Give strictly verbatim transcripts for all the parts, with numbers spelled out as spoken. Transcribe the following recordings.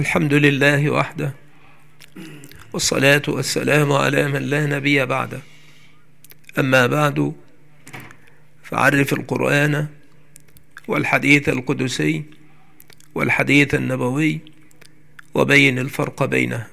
الحمد لله وحده، والصلاة والسلام على من لا نبي بعده. أما بعد، فعرف القرآن والحديث القدسي والحديث النبوي وبين الفرق بينها.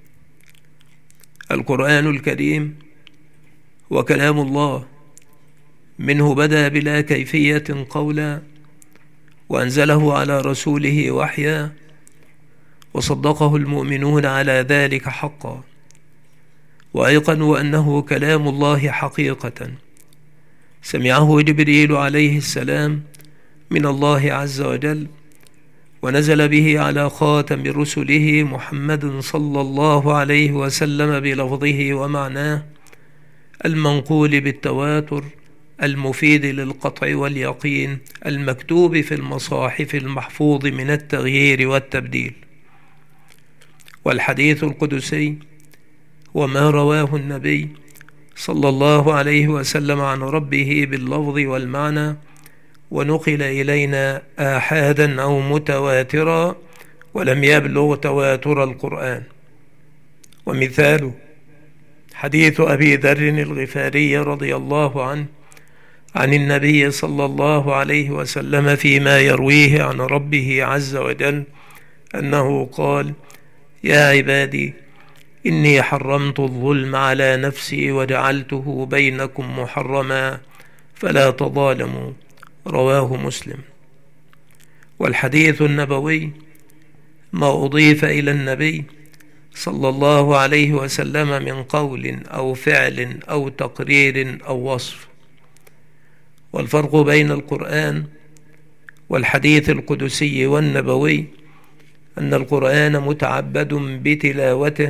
القرآن الكريم وكلام الله، منه بدأ بلا كيفية قولا، وأنزله على رسوله وحيا، وصدقه المؤمنون على ذلك حقا، وأيقنوا أنه كلام الله حقيقة، سمعه جبريل عليه السلام من الله عز وجل، ونزل به على خاتم رسله محمد صلى الله عليه وسلم بلفظه ومعناه المنقول بالتواتر، المفيد للقطع واليقين، المكتوب في المصاحف المحفوظ من التغيير والتبديل. والحديث القدسي وما رواه النبي صلى الله عليه وسلم عن ربه باللفظ والمعنى، ونقل إلينا آحادا أو متواترا، ولم يبلغ تواتر القرآن. ومثاله حديث أبي ذر الغفاري رضي الله عنه عن النبي صلى الله عليه وسلم فيما يرويه عن ربه عز وجل أنه قال: يا عبادي إني حرمت الظلم على نفسي وجعلته بينكم محرما فلا تظالموا، رواه مسلم. والحديث النبوي ما أضيف إلى النبي صلى الله عليه وسلم من قول أو فعل أو تقرير أو وصف. والفرق بين القرآن والحديث القدسي والنبوي أن القرآن متعبد بتلاوته،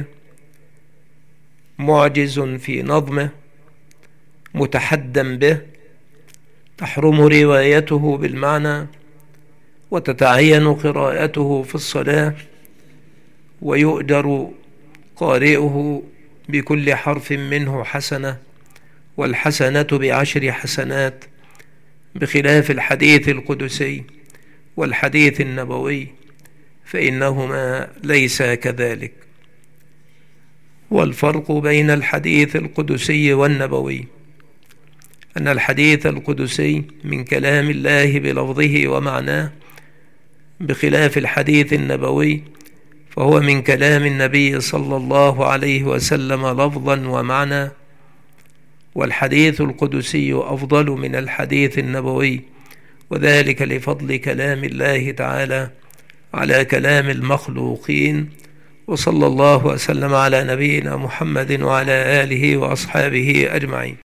معجز في نظمه، متحدى به، تحرم روايته بالمعنى، وتتعين قراءته في الصلاة، ويؤجر قارئه بكل حرف منه حسنة، والحسنة بعشر حسنات، بخلاف الحديث القدسي والحديث النبوي فإنهما ليس كذلك. والفرق بين الحديث القدسي والنبوي أن الحديث القدسي من كلام الله بلفظه ومعناه، بخلاف الحديث النبوي فهو من كلام النبي صلى الله عليه وسلم لفظا ومعنى. والحديث القدسي أفضل من الحديث النبوي، وذلك لفضل كلام الله تعالى على كلام المخلوقين. وصلى الله وسلم على نبينا محمد وعلى آله وأصحابه أجمعين.